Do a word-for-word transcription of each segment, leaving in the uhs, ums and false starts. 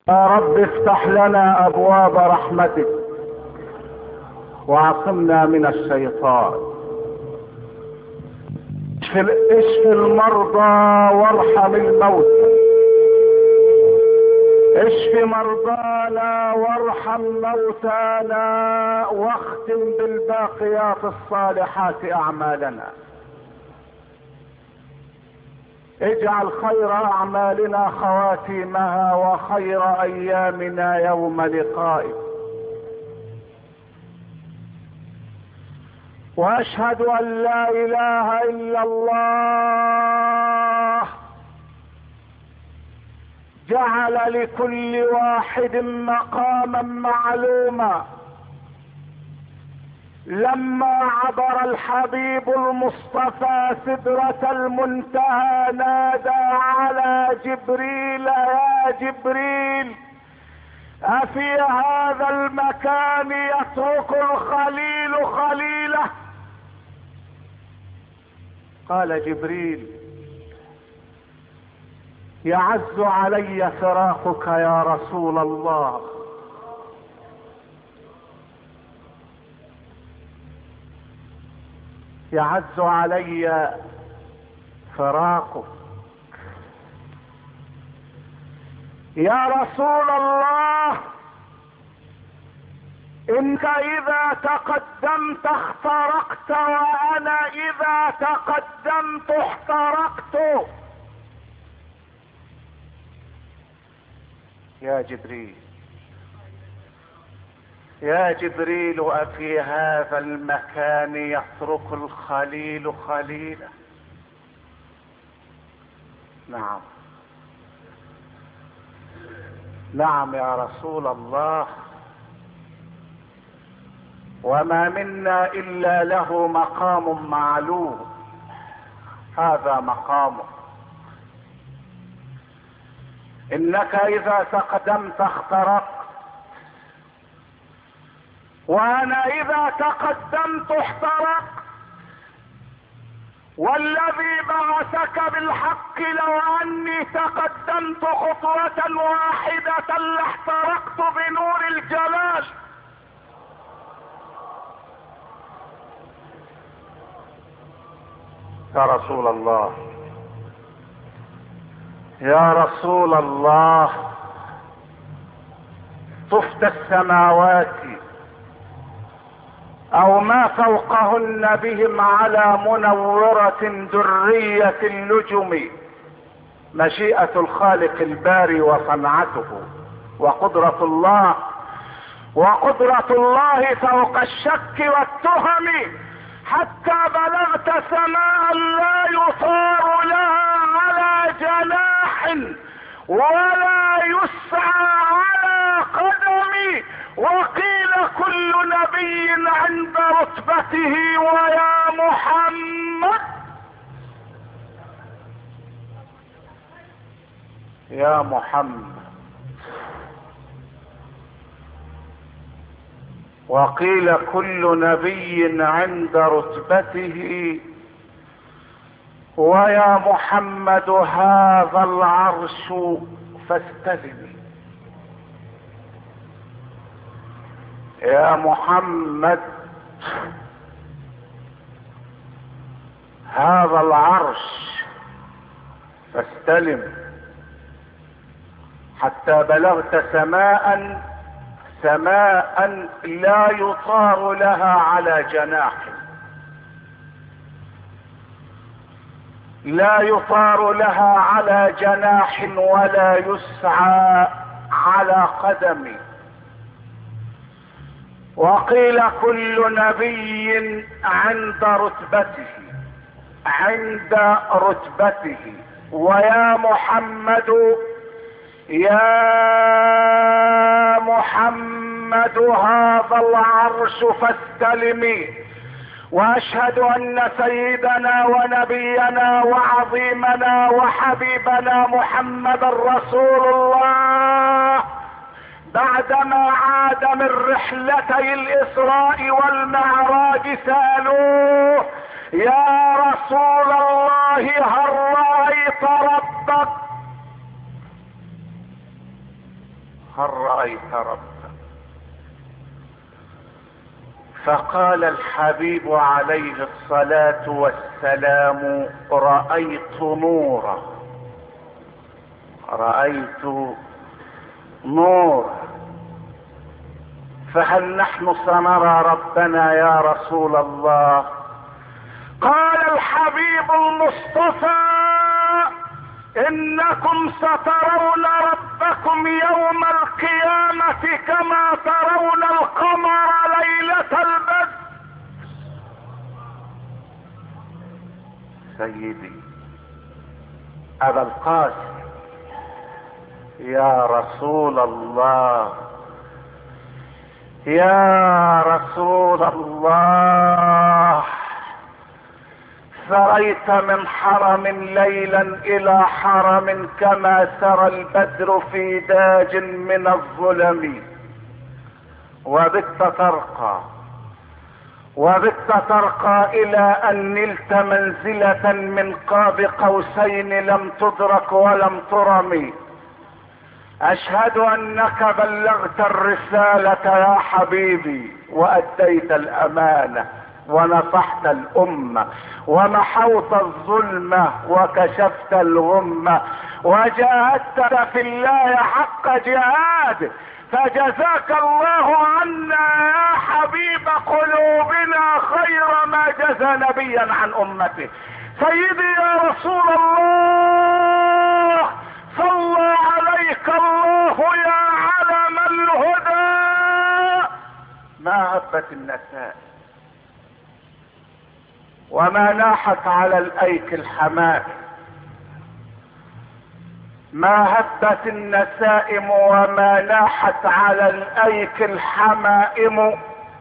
يا رب افتح لنا ابواب رحمتك وعصمنا من الشيطان. اشف المرضى وارحم الموتى، اشف مرضانا وارحم موتانا، واختم بالباقيات الصالحات اعمالنا. اجعل خير اعمالنا خواتيمها وخير ايامنا يوم لقائك. واشهد ان لا اله الا الله جعل لكل واحد مقاما معلوما. لما عبر الحبيب المصطفى سدرة المنتهى نادى على جبريل: يا جبريل، أفي هذا المكان يترك الخليل خليله؟ قال جبريل: يعز علي فراقك يا رسول الله. يعز علي فراقك يا رسول الله. انك اذا تقدمت اخترقت، وانا اذا تقدمت احترقت. يا جبريل يا جبريل، أفي هذا المكان يترك الخليل خليله؟ نعم نعم يا رسول الله. وما منا إلا له مقام معلوم، هذا مقامه. إنك إذا تقدمت اخترقت، وانا اذا تقدمت احترقت. والذي بعثك بالحق لو اني تقدمت خطوة واحدة لاحترقت بنور الجلال. يا رسول الله يا رسول الله، طفت السماوات او ما فوقهن بهم على منورة درية اللجم. مشيئة الخالق الباري وصنعته وقدرة الله وقدرة الله فوق الشك والتهم، حتى بلغت سماء لا يطار لها على جناح ولا يسعى على قدم. وقيل كل نبي عند رتبته ويا محمد يا محمد. وقيل كل نبي عند رتبته ويا محمد هذا العرش فاستلم. يا محمد هذا العرش فاستلم، حتى بلغت سماء سماء لا يطار لها على جناح، لا يطار لها على جناح ولا يسعى على قدم. وقيل كل نبي عند رتبته عند رتبته ويا محمد يا محمد هذا العرش فاستلمي. واشهد ان سيدنا ونبينا وعظيمنا وحبيبنا محمد رسول الله بعدما عاد من رحلتي الاسراء والمعراج سألوه: يا رسول الله هل رأيت ربك؟ هل رأيت ربك؟ فقال الحبيب عليه الصلاة والسلام: رأيت نورا، رأيت نورا. فهل نحن سنرى ربنا يا رسول الله؟ قال الحبيب المصطفى: انكم سترون ربكم يوم القيامة كما ترون القمر ليلة البدر. سيدي ابا القاسم يا رسول الله، يا رسول الله، سريت من حرم ليلا الى حرم كما سرى البدر في داج من الظلم، وبت ترقى وبت ترقى الى ان نلت منزلة من قاب قوسين لم تدرك ولم ترم. اشهد انك بلغت الرسالة يا حبيبي، واديت الامانة، ونصحت الامة، ومحوت الظلمة، وكشفت الغمة، وجاهدت في الله حق جهاده، فجزاك الله عنا يا حبيب قلوبنا خير ما جزى نبيا عن امته. سيدي يا رسول الله، صلى عليك الله يا علم الهدى. ما هبت النساء وما ناحت على الايك الحمائم، ما هبت النسائم وما ناحت على الايك الحمائم.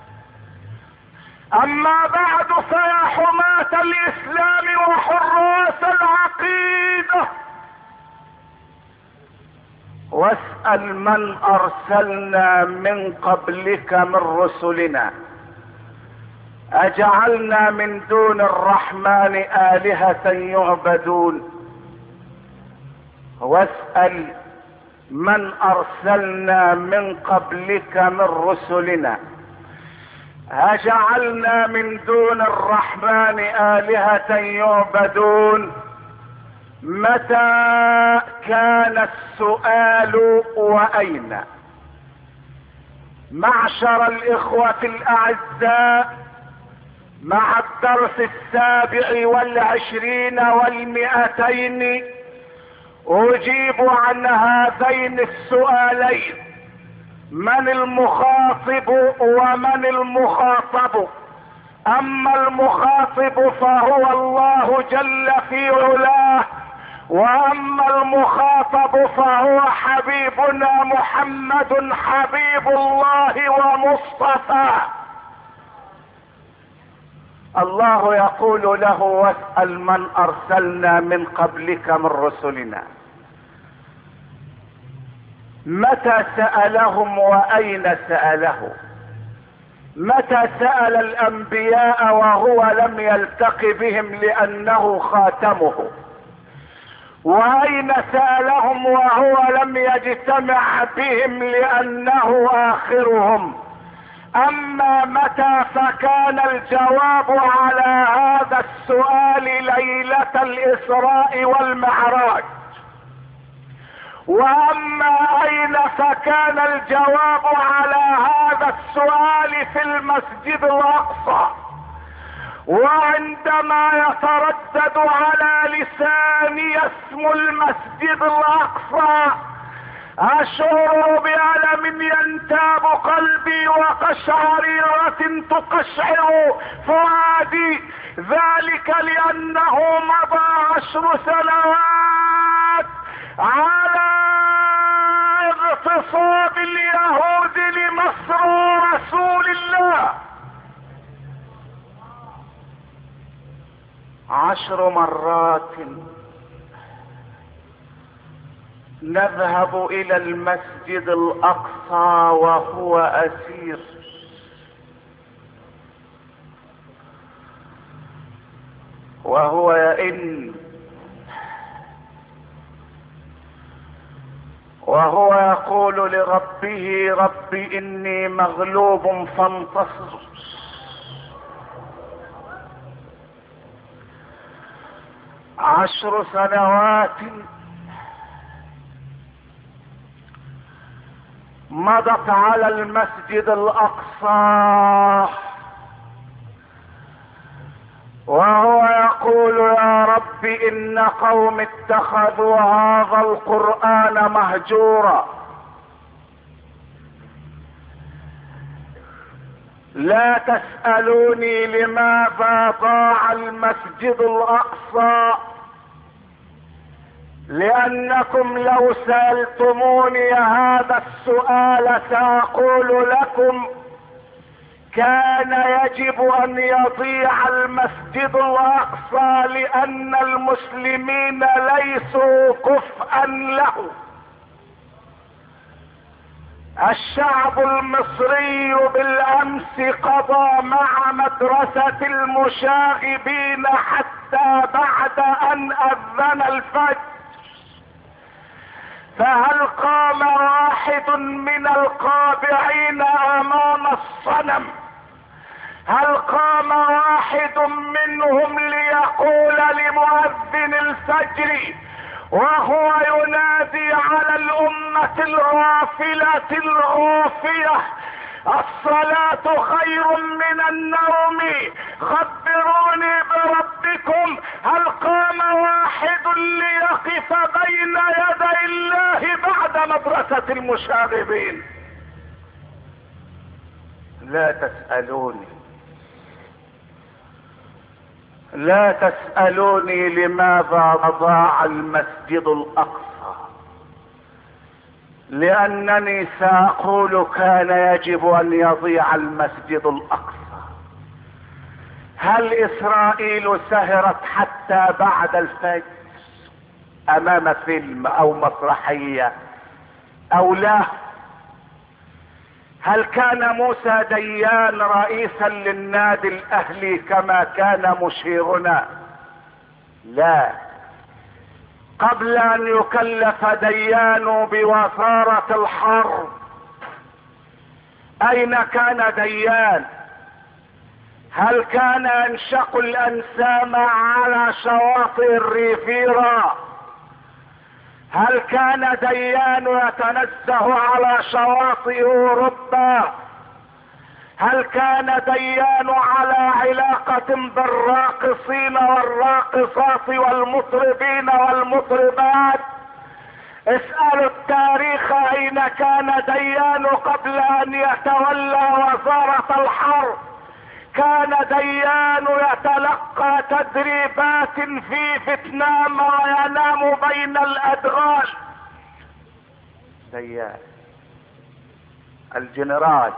اما بعد فيا حماة الاسلام وحراس العقيدة، واسأل من ارسلنا من قبلك من رسلنا اجعلنا من دون الرحمن آلهة يعبدون. واسأل من ارسلنا من قبلك من رسلنا اجعلنا من دون الرحمن آلهة يعبدون. متى كان السؤال واين؟ معشر الاخوة الاعزاء، مع الدرس السابع والعشرين والمئتين اجيب عن هذين السؤالين: من المخاطب ومن المخاطب؟ اما المخاطب فهو الله جل في علاه، واما المخاطب فهو حبيبنا محمد حبيب الله ومصطفى. الله يقول له: واسأل من ارسلنا من قبلك من رسلنا. متى سألهم واين سأله؟ متى سأل الانبياء وهو لم يلتق بهم لانه خاتمه؟ واين سألهم وهو لم يجتمع بهم لانه اخرهم؟ اما متى فكان الجواب على هذا السؤال ليلة الاسراء والمعراج. واما اين فكان الجواب على هذا السؤال في المسجد الاقصى. وعندما يتردد على لساني اسم المسجد الاقصى اشعر بألم ينتاب قلبي وقشعريرة تقشعر فؤادي، ذلك لانه مضى عشر سنوات على اغتصاب اليهود لمصر رسول الله. عشر مرات نذهب الى المسجد الاقصى وهو اسير، وهو يئن وهو يقول لربه رب اني مغلوب فانتصر. عشر سنوات مضت على المسجد الاقصى وهو يقول يا رب ان قوم اتخذوا هذا القرآن مهجورا. لا تسألوني لماذا ضاع المسجد الاقصى، لانكم لو سألتموني هذا السؤال سأقول لكم كان يجب ان يضيع المسجد الاقصى لان المسلمين ليسوا كفءا له. الشعب المصري بالامس قضى مع مدرسة المشاغبين حتى بعد ان اذن الفجر، فهل قام واحد من القابعين امام الصنم؟ هل قام واحد منهم ليقول لمؤذن الفجر وهو ينادي على الامة الغافلة الغافية الصلاة خير من النوم خبروني بربكم؟ هل قام واحد ليقف بين يدي الله بعد مدرسة المشاغبين؟ لا تسألوني لا تسألوني لماذا ضاع المسجد الاقصى، لانني ساقول كان يجب ان يضيع المسجد الاقصى. هل اسرائيل سهرت حتى بعد الفجر امام فيلم او مسرحية او لا؟ هل كان موسى ديان رئيسا للنادي الاهلي كما كان مشيرنا؟ لا. قبل ان يكلف ديان بوزارة الحرب اين كان ديان؟ هل كان ينشق الانسام على شواطئ الريفيرا؟ هل كان ديان يتنزه على شواطئ اوروبا؟ هل كان ديان على علاقة بالراقصين والراقصات والمطربين والمطربات؟ اسألوا التاريخ اين كان ديان قبل ان يتولى وزارة الحرب. كان ديان يتلقى تدريبات في فيتنام وينام بين الادغال. ديان الجنرال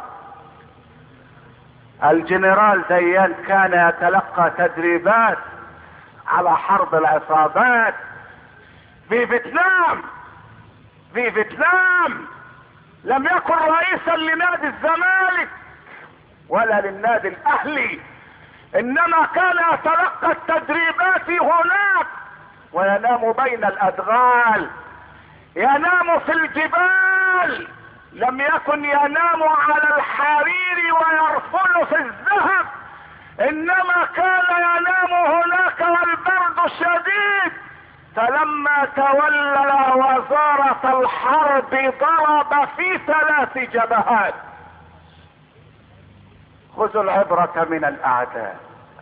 الجنرال ديان كان يتلقى تدريبات على حرب العصابات في فيتنام في فيتنام لم يكن رئيسا لنادي الزمالك ولا للنادي الاهلي، انما كان يتلقى التدريبات هناك وينام بين الادغال، ينام في الجبال، لم يكن ينام على الحرير ويرفل في الذهب، انما كان ينام هناك والبرد شديد. فلما تولى وزارة الحرب ضرب في ثلاث جبهات. خذوا العبرة من الاعداء،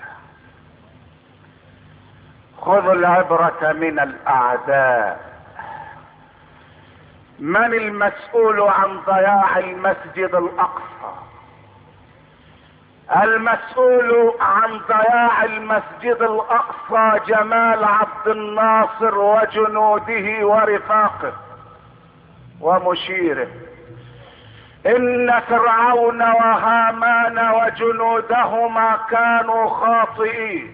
خذوا العبرة من الاعداء. من المسؤول عن ضياع المسجد الاقصى؟ المسؤول عن ضياع المسجد الاقصى جمال عبد الناصر وجنوده ورفاقه ومشيره. ان فرعون وهامان وجنودهما كانوا خاطئين.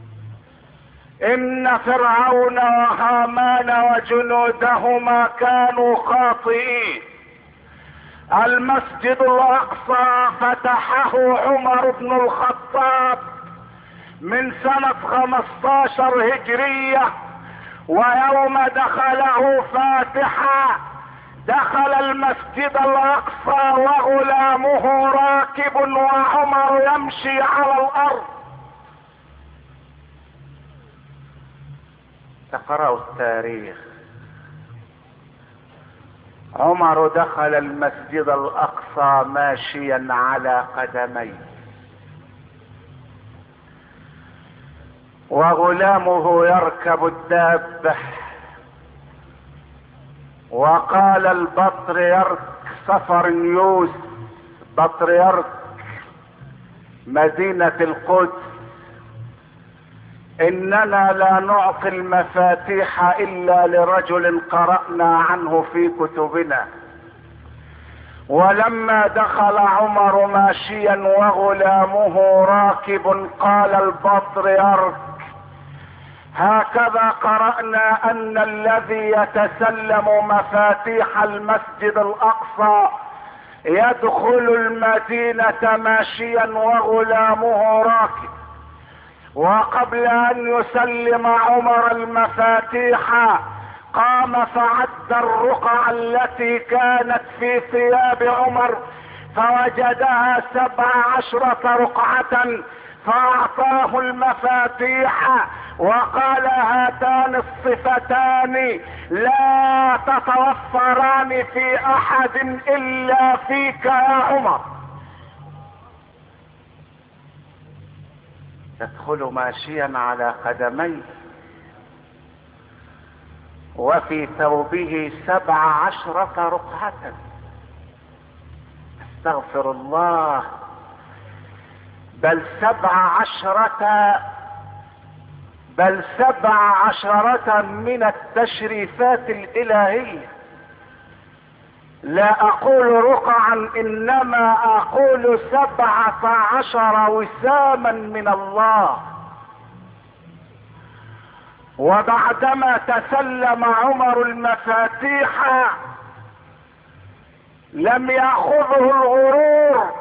ان فرعون وهامان وجنودهما كانوا خاطئين. المسجد الاقصى فتحه عمر بن الخطاب من سنة خمسة عشر هجرية، ويوم دخله فاتحا دخل المسجد الاقصى وغلامه راكب وعمر يمشي على الارض. تقرأوا التاريخ. عمر دخل المسجد الاقصى ماشيا على قدميه، وغلامه يركب الدابة. وقال البطريرك صفرنيوس بطريرك مدينة القدس: اننا لا نعطي المفاتيح الا لرجل قرأنا عنه في كتبنا. ولما دخل عمر ماشيا وغلامه راكب قال البطريرك: هكذا قرأنا ان الذي يتسلم مفاتيح المسجد الاقصى يدخل المدينة ماشيا وغلامه راكب. وقبل ان يسلم عمر المفاتيح قام فعد الرقع التي كانت في ثياب عمر فوجدها سبع عشرة رقعة، فاعطاه المفاتيح وقال: هاتان الصفتان لا تتوفران في احد الا فيك يا عمر. يدخل ماشيا على قدميه وفي ثوبه سبع عشرة رقعة. استغفر الله، بل سبع عشرة بل سبع عشرة من التشريفات الالهية. لا اقول رقعا انما اقول سبعة عشر وساما من الله. وبعدما تسلم عمر المفاتيح لم ياخذه الغرور،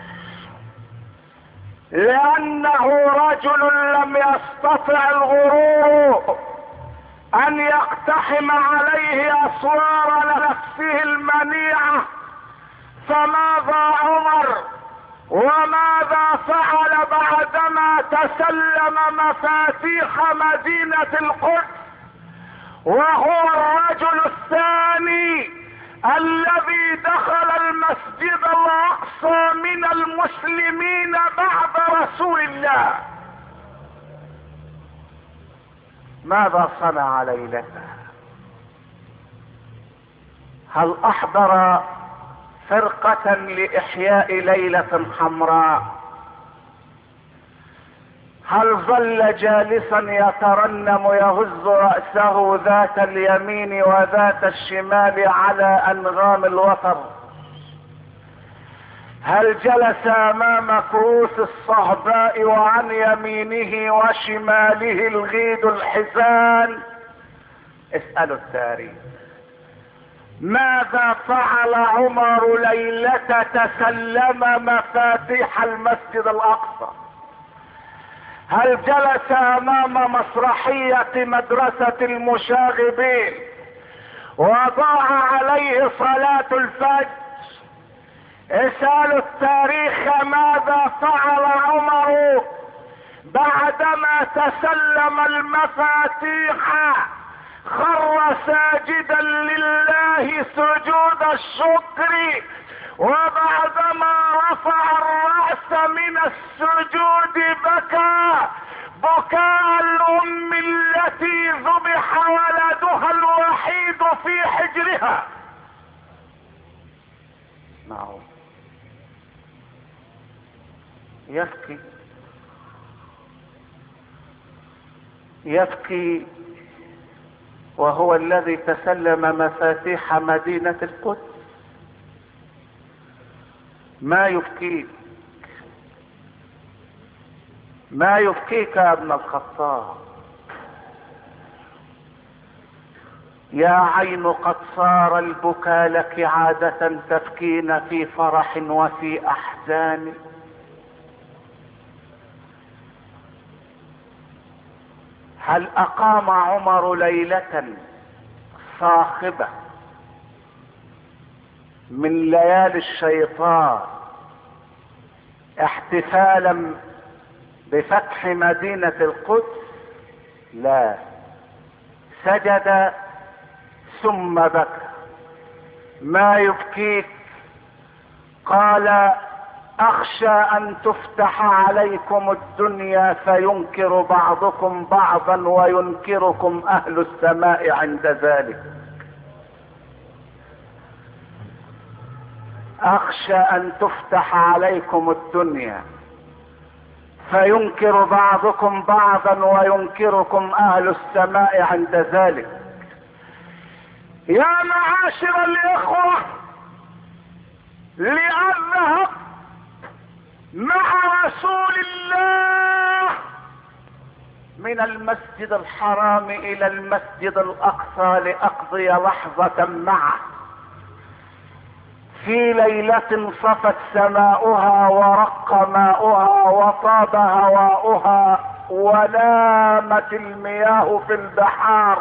لانه رجل لم يستطع الغرور ان يقتحم عليه اسوار نفسه المنيعة. فماذا عمر وماذا فعل بعدما تسلم مفاتيح مدينة القدس وهو الرجل الثاني الذي دخل المسجد الاقصى من المسلمين بعد رسول الله؟ ماذا صنع ليلته؟ هل احضر فرقة لاحياء ليلة حمراء؟ هل ظل جالسا يترنم يهز رأسه ذات اليمين وذات الشمال على انغام الوتر؟ هل جلس امام كؤوس الصهباء وعن يمينه وشماله الغيد الحزان؟ اسألوا التاريخ. ماذا فعل عمر ليلة تسلم مفاتيح المسجد الاقصى؟ هل جلس امام مسرحية مدرسة المشاغبين وضاع عليه صلاة الفجر؟ اسألوا التاريخ ماذا فعل عمر بعدما تسلم المفاتيح؟ خر ساجدا لله سجود الشكر، وبعدما رفع الرأس من السجود بكى بكاء الام التي ذبح ولدها الوحيد في حجرها. نعم، يبكي يبكي وهو الذي تسلم مفاتيح مدينة القدس. ما يبكيك؟ ما يبكيك يا ابن الخطاب؟ يا عين قد صار البكاء لك عادة، تبكين في فرح وفي احزان. هل اقام عمر ليلة صاخبة من ليالي الشيطان احتفالا بفتح مدينة القدس؟ لا، سجد ثم بكى. ما يبكيك؟ قال اخشى ان تفتح عليكم الدنيا فينكر بعضكم بعضا وينكركم اهل السماء عند ذلك. اخشى ان تفتح عليكم الدنيا فينكر بعضكم بعضا وينكركم اهل السماء عند ذلك. يا معاشر الاخوة، لأذهب مع رسول الله من المسجد الحرام الى المسجد الاقصى لأقضي لحظة معه في ليلة صفت سماؤها ورق ماؤها وطاب هواؤها ونامت المياه في البحار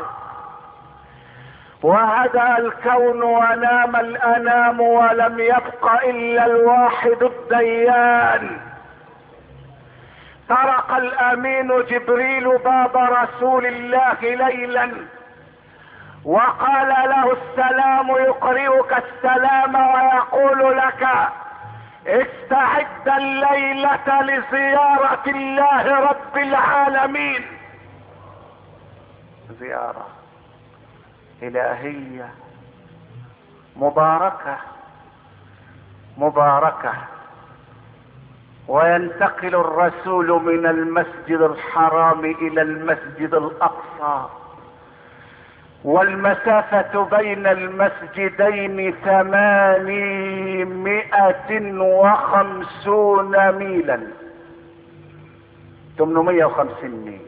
وهدأ الكون ونام الانام ولم يبق الا الواحد الديان. طرق الامين جبريل باب رسول الله ليلا وقال له السلام يقرئك السلام ويقول لك استعد الليلة لزيارة الله رب العالمين. زيارة إلهية مباركة مباركة. وينتقل الرسول من المسجد الحرام إلى المسجد الأقصى، والمسافة بين المسجدين ثمانمائة وخمسون ميلا، ثمانمائة وخمسين ميل.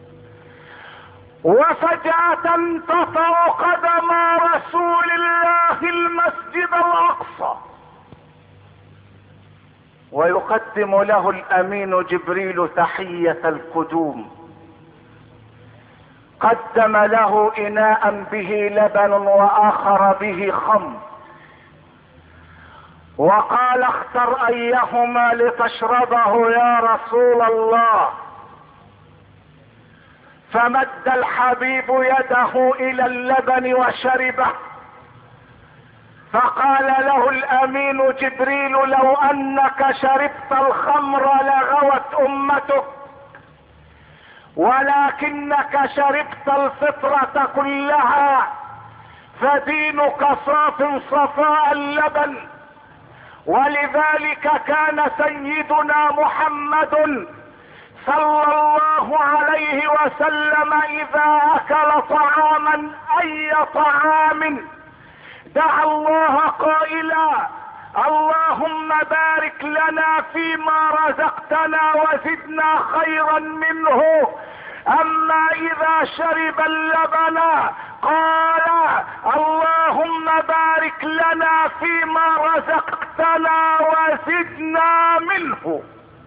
وفجأة تطأ قدم رسول الله المسجد الأقصى ويقدم له الأمين جبريل تحية القدوم. قدم له إناء به لبن وآخر به خمر وقال اختر أيهما لتشربه يا رسول الله. فمد الحبيب يده إلى اللبن وشربه، فقال له الأمين جبريل لو أنك شربت الخمر لغوت أمتك، ولكنك شربت الفطرة كلها فدينك صاف صفاء اللبن. ولذلك كان سيدنا محمد صلى الله عليه وسلم اذا اكل طعاما اي طعام دعا الله قائلا اللهم بارك لنا فيما رزقتنا وزدنا خيرا منه. اما اذا شرب اللبن قال اللهم بارك لنا فيما رزقتنا وزدنا منه.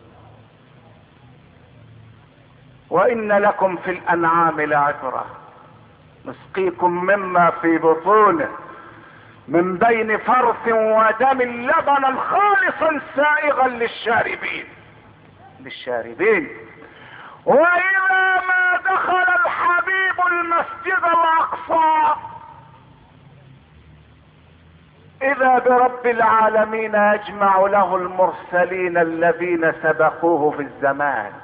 وان لكم في الانعام لعبرة نسقيكم مما في بطونه من بين فرث ودم لبنا خالصا سائغا للشاربين للشاربين. واذا ما دخل الحبيب المسجد الاقصى اذا برب العالمين يجمع له المرسلين الذين سبقوه في الزمان،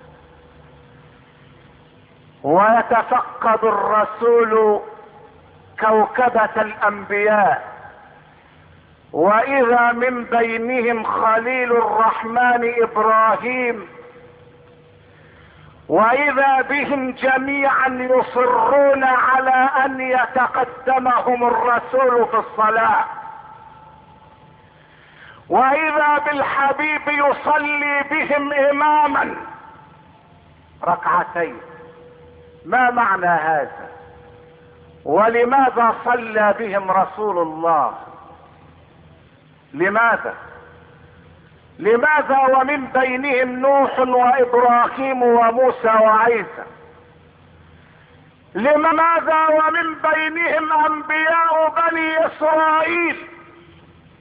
ويتفقد الرسول كوكبة الانبياء، واذا من بينهم خليل الرحمن ابراهيم، واذا بهم جميعا يصرون على ان يتقدمهم الرسول في الصلاة، واذا بالحبيب يصلي بهم اماما ركعتين. ما معنى هذا؟ ولماذا صلى بهم رسول الله؟ لماذا لماذا ومن بينهم نوح وابراهيم وموسى وعيسى؟ لماذا ومن بينهم انبياء بني اسرائيل؟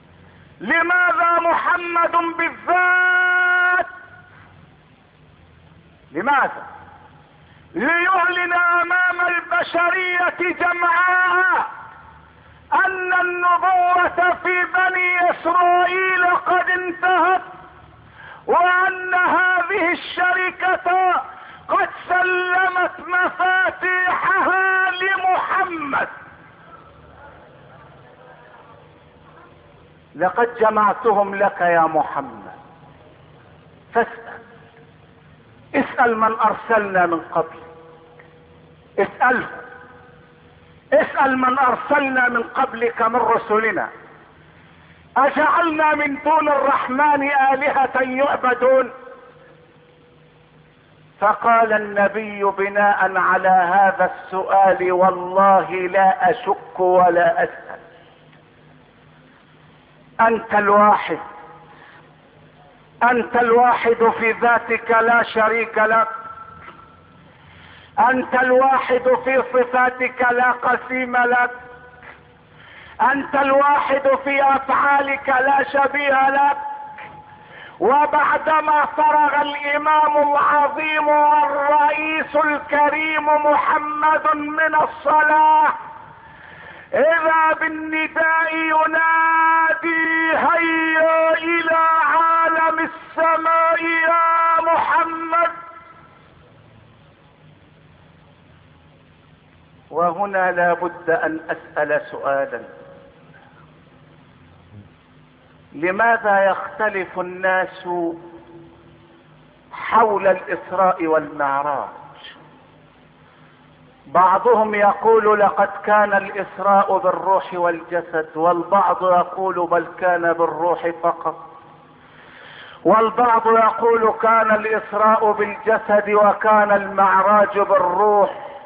لماذا محمد بالذات؟ لماذا؟ ليعلن امام البشرية جمعاء ان النبوة في بني اسرائيل قد انتهت، وان هذه الشركة قد سلمت مفاتيحها لمحمد. لقد جمعتهم لك يا محمد، فاسأل، اسأل من ارسلنا من قبل، اسأله، اسأل من ارسلنا من قبلك من رسلنا اجعلنا من دون الرحمن آلهة يعبدون؟ فقال النبي بناء على هذا السؤال والله لا اشك ولا اسأل، انت الواحد، انت الواحد في ذاتك لا شريك لك، انت الواحد في صفاتك لا قسيم لك، انت الواحد في افعالك لا شبيه لك. وبعدما فرغ الامام العظيم والرئيس الكريم محمد من الصلاة اذا بالنداء ينادي هيا الى عالم السماء يا محمد. وهنا لا بد ان اسأل سؤالا، لماذا يختلف الناس حول الاسراء والمعراج؟ بعضهم يقول لقد كان الاسراء بالروح والجسد، والبعض يقول بل كان بالروح فقط، والبعض يقول كان الاسراء بالجسد وكان المعراج بالروح.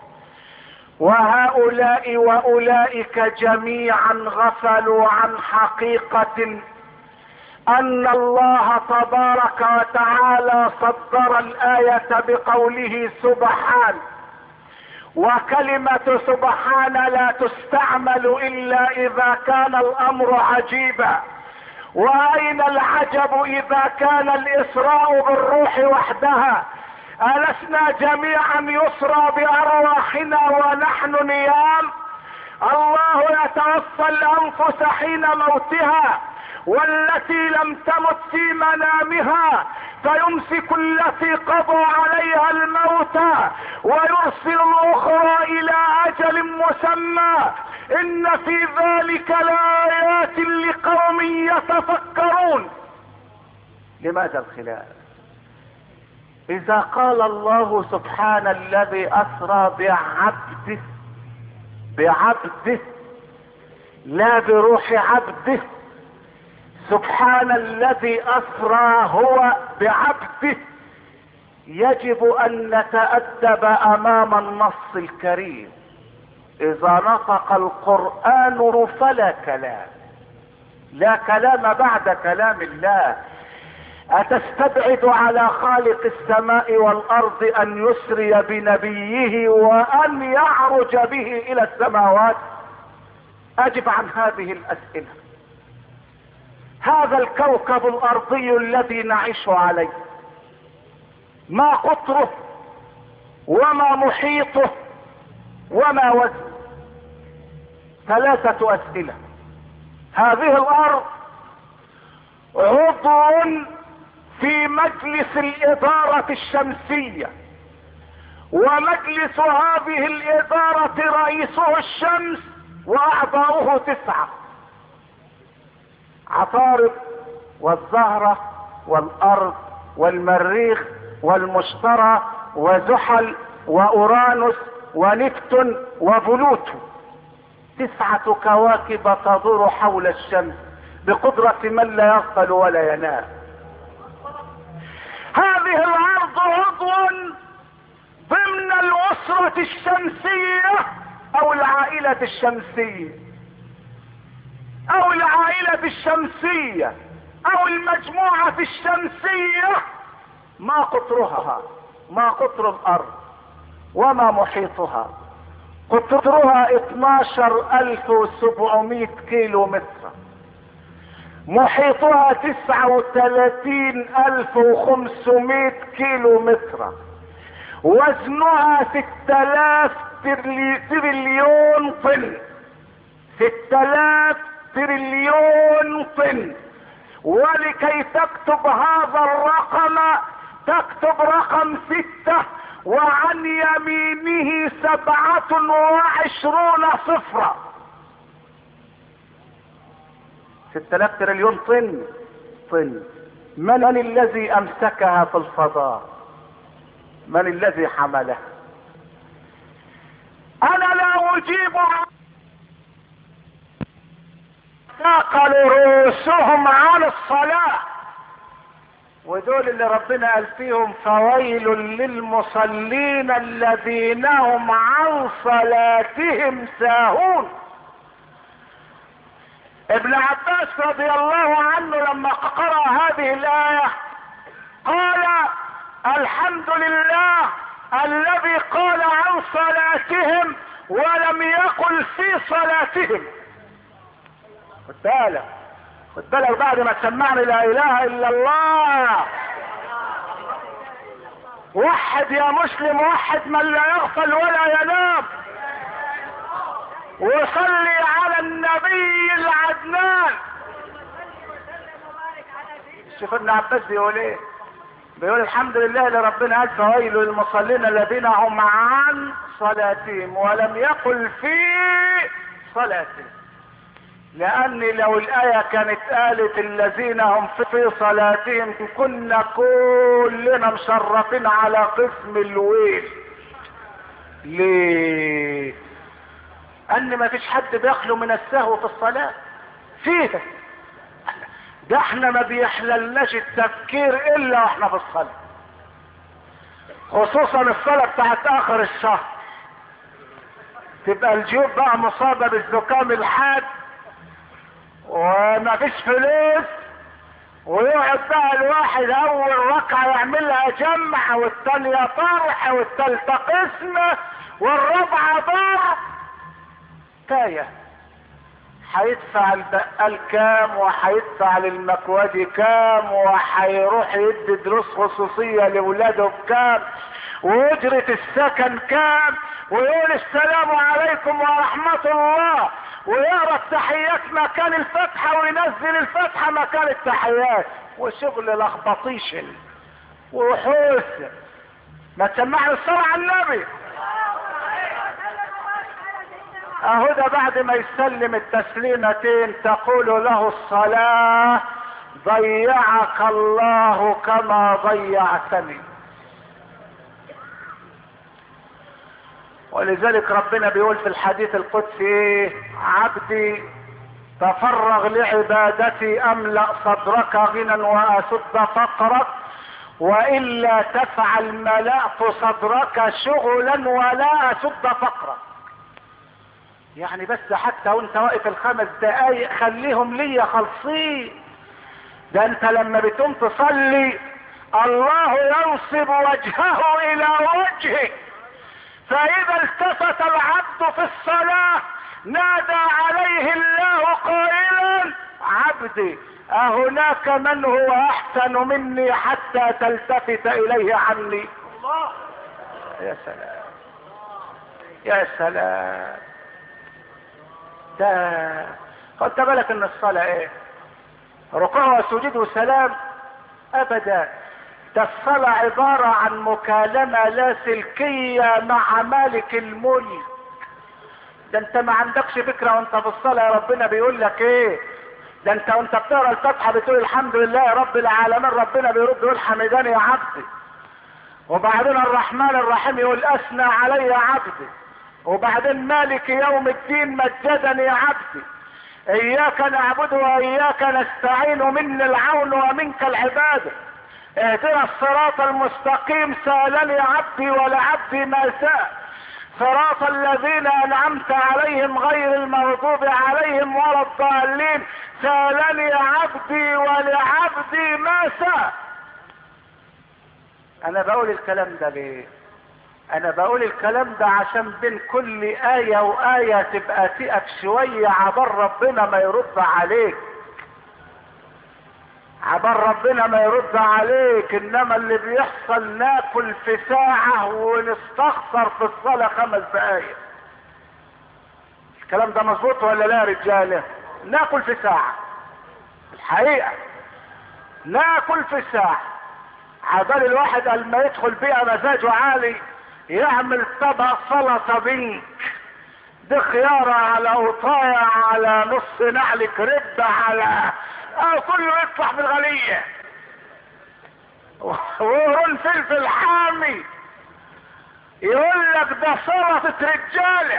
وهؤلاء واولئك جميعا غفلوا عن حقيقة ان الله تبارك وتعالى صدر الآية بقوله سبحان، وكلمة سبحان لا تستعمل الا اذا كان الامر عجيبا. واين العجب اذا كان الاسراء بالروح وحدها؟ ألسنا جميعا يسرى بارواحنا ونحن نيام؟ الله يتوفى الانفس حين موتها والتي لم تمت في منامها فيمسك التي قضى عليها الموت ويرسل الاخرى الى اجل مسمى. ان في ذلك لآيات لقوم يتفكرون. لماذا الخلاف؟ اذا قال الله سبحان الذي اسرى بعبده، بعبده لا بروح عبده، سبحان الذي اسرى هو بعبده، يجب ان نتأدب امام النص الكريم. اذا نطق القرآن فلا كلام، لا كلام بعد كلام الله. اتستبعد على خالق السماء والارض ان يسري بنبيه وان يعرج به الى السماوات؟ اجب عن هذه الاسئلة. هذا الكوكب الارضي الذي نعيش عليه ما قطره وما محيطه وما وزنه؟ ثلاثة اسئلة. هذه الارض عضو في مجلس الادارة الشمسية، ومجلس هذه الادارة رئيسه الشمس واعضاؤه تسعة: عطارد والزهرة والارض والمريخ والمشتري وزحل واورانوس ونبتون وبلوتو. تسعة كواكب تدور حول الشمس بقدرة من لا يغفل ولا ينام. هذه الارض عضو ضمن الاسرة الشمسية او العائلة الشمسية او العائلة الشمسية او المجموعة الشمسية. ما قطرها؟ ما قطر الارض وما محيطها؟ قطرها اثناشر الف وسبعمائة كيلو متر. محيطها تسعة وثلاثين الف وخمسمائة كيلو متر، وزنها ستة آلاف تريليون طن، ستة آلاف تريليون طن. ولكي تكتب هذا الرقم تكتب رقم ستة وعن يمينه سبعة وعشرون صفرا. ستة آلاف تريليون طن طن. من الذي امسكها في الفضاء؟ من الذي حملها؟ انا لا اجيب عن ثاقلوا رؤوسهم عن الصلاة، ودول اللي ربنا قال فيهم فويل للمصلين الذين هم عن صلاتهم ساهون. ابن عباس رضي الله عنه لما قرأ هذه الآية قال الحمد لله الذي قال عن صلاتهم ولم يقل في صلاتهم. خد بالك خد بالك بعد ما سمعنا لا اله الا الله. وحد يا مسلم، وحد من لا يغفل ولا ينام، وصلي على النبي العدنان. شوف ابن عباس بيقول ايه؟ بيقول الحمد لله اللي ربنا قال فويل للمصلين الذين هم عن صلاتهم ولم يقل في صلاتهم. لان لو الايه كانت قالت الذين هم في صلاتهم كنا كلنا مشرفين على قسم الويل. ليه؟ ان ما فيش حد بيخلو من السهو في الصلاه فيها. ده احنا ما بيحللناش التفكير الا واحنا في الصلاه، خصوصا الصلاه بتاعت اخر الشهر، تبقى الجيوب بقى مصابه بالزكام الحاد وما فيش فلوس، ويقعد بقى الواحد اول ركعه يعملها جمع والثانيه طرح والثالثه قسمه والرابعه ضرب. تايه هيدفع البقال كام وهيدفع للمكوادي كام وهيروح يدي دروس خصوصيه لاولاده بكام واجرة السكن كام ويقول السلام عليكم ورحمة الله ويقرا التحيات مكان الفتحة وينزل الفتحة مكان التحيات وشغل لخبطيشن وحوس. ما تسمعنا الصلاة على النبي. اهو ده بعد ما يسلم التسليمتين تقول له الصلاة ضيعك الله كما ضيعتني. ولذلك ربنا بيقول في الحديث القدسي عبدي تفرغ لعبادتي املأ صدرك غنى واسد فقرك والا تفعل ملأت صدرك شغلا ولا اسد فقرك. يعني بس حتى وانت واقف الخمس دقايق خليهم ليا خالصين. ده انت لما بتقوم تصلي الله ينصب وجهه الى وجهك، فاذا التفت العبد في الصلاة نادى عليه الله قائلا عبدي اهناك من هو احسن مني حتى تلتفت اليه عني. الله يا سلام يا سلام. ده خدت بالك ان الصلاة ايه؟ ركوع وسجود وسلام؟ ابدا، ده الصلاة عبارة عن مكالمة لاسلكية مع مالك الملك. ده انت ما عندكش فكرة وانت في الصلاة يا ربنا بيقول لك ايه. ده انت وانت بتقرا الفاتحة بتقول الحمد لله يا رب العالمين، ربنا بيرد يقول حمداني يا عبدي. وبعدين الرحمن الرحيم يقول اثنى علي عبدي. وبعدين مالك يوم الدين مجدني يا عبدي. اياك نعبد واياك نستعين، مني العون ومنك العباده. اهدنا الصراط المستقيم سالني عبدي ولعبدي ما سأل، صراط الذين انعمت عليهم غير المغضوب عليهم ولا الضالين، سالني عبدي ولعبدي ما سأل. انا بقول الكلام ده ليه؟ انا بقول الكلام ده عشان بين كل آية وآية تبقى تقف شوية عبر ربنا ما يرد عليك. عبر ربنا ما يرد عليك، انما اللي بيحصل ناكل في ساعة ونستخسر في الصلاة خمس دقايق. الكلام ده مظبوط ولا لا يا رجالة؟ ناكل في ساعة، الحقيقة ناكل في ساعة. عبال الواحد قال ما يدخل بيها مزاجه عالي يعمل طبق سلطة بينك دي خيارة على قطاية على نص نعل كريب على اه كله يطلع بالغلية وقرون فلفل حامي، يقول لك ده سلطة رجالة.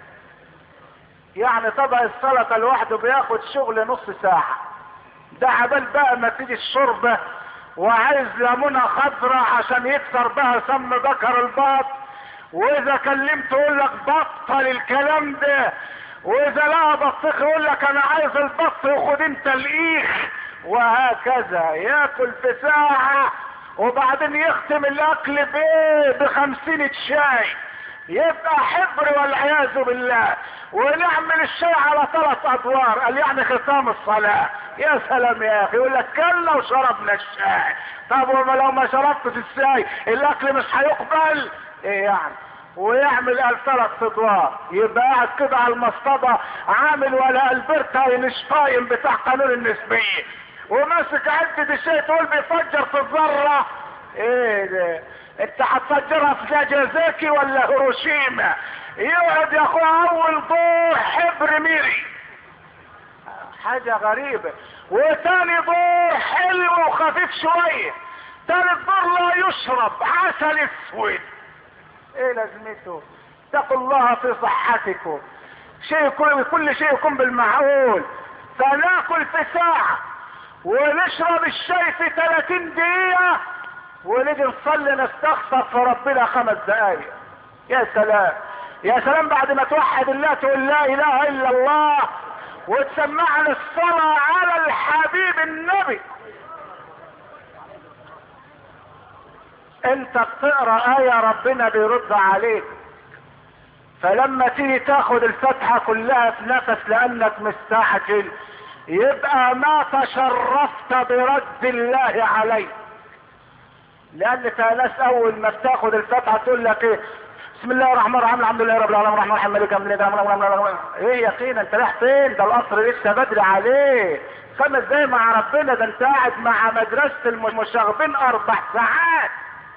يعني طبق السلطة لوحده بياخد شغل نص ساعة. ده عبال بقى ما تيجي الشوربة وعايز ليمونة خضراء عشان يكسر بها سم ذكر البط، واذا كلمته يقول لك بطل الكلام ده، واذا لقى بطيخ يقول لك انا عايز البط وخد انت الايخ، وهكذا ياكل في ساعة وبعدين يختم الاكل بايه؟ بخمسين شاي، يبقى حبر والعياذ بالله. ونعمل الشاي على ثلاث ادوار، قال يعني ختام الصلاة. يا سلام يا اخي، يقول لك كلنا وشربنا الشاي. طب وما لو ما شربتش الشاي الاكل مش هيقبل ايه يعني؟ ويعمل قال ثلاث ادوار، يبقى قاعد كده على المصطبة عامل ولا البرتا مش قايم بتاع قانون النسبية، وماسك عدة الشاي تقول بيفجر في الذرة. ايه ده؟ انت هتفجرها في ناجازاكي ولا هيروشيما؟ يقعد يا اخويا اول دور حبر ميري، حاجة غريبة. وتاني دور حلو وخفيف شوية، تالت دور لا يشرب عسل اسود. ايه لازمته؟ اتقوا الله في صحتكم. شيء كل, كل شيء يكون بالمعقول. فناكل في ساعة ونشرب الشاي في ثلاثين دقيقة ونيجي نصلي نستخسر في ربنا خمس دقايق. يا سلام يا سلام، بعد ما توحد الله تقول لا اله الا الله وتسمعنا الصلاة على الحبيب النبي. انت بتقرأ آية ربنا بيرد عليك، فلما تيجي تاخد الفتحة كلها في نفس لانك مستعجل يبقى ما تشرفت برد الله عليك. لان في ناس اول ما بتاخد الفتحة تقول لك ايه؟ بسم الله الرحمن الرحيم الحمد لله رب العالمين الرحمن الرحيم مالك يوم الدين. ايه يا اخينا انت رايح فين؟ ده القصر لسه بدري عليه، خمس دقايق مع ربنا، ده انت قاعد مع مدرسة المشاغبين اربع ساعات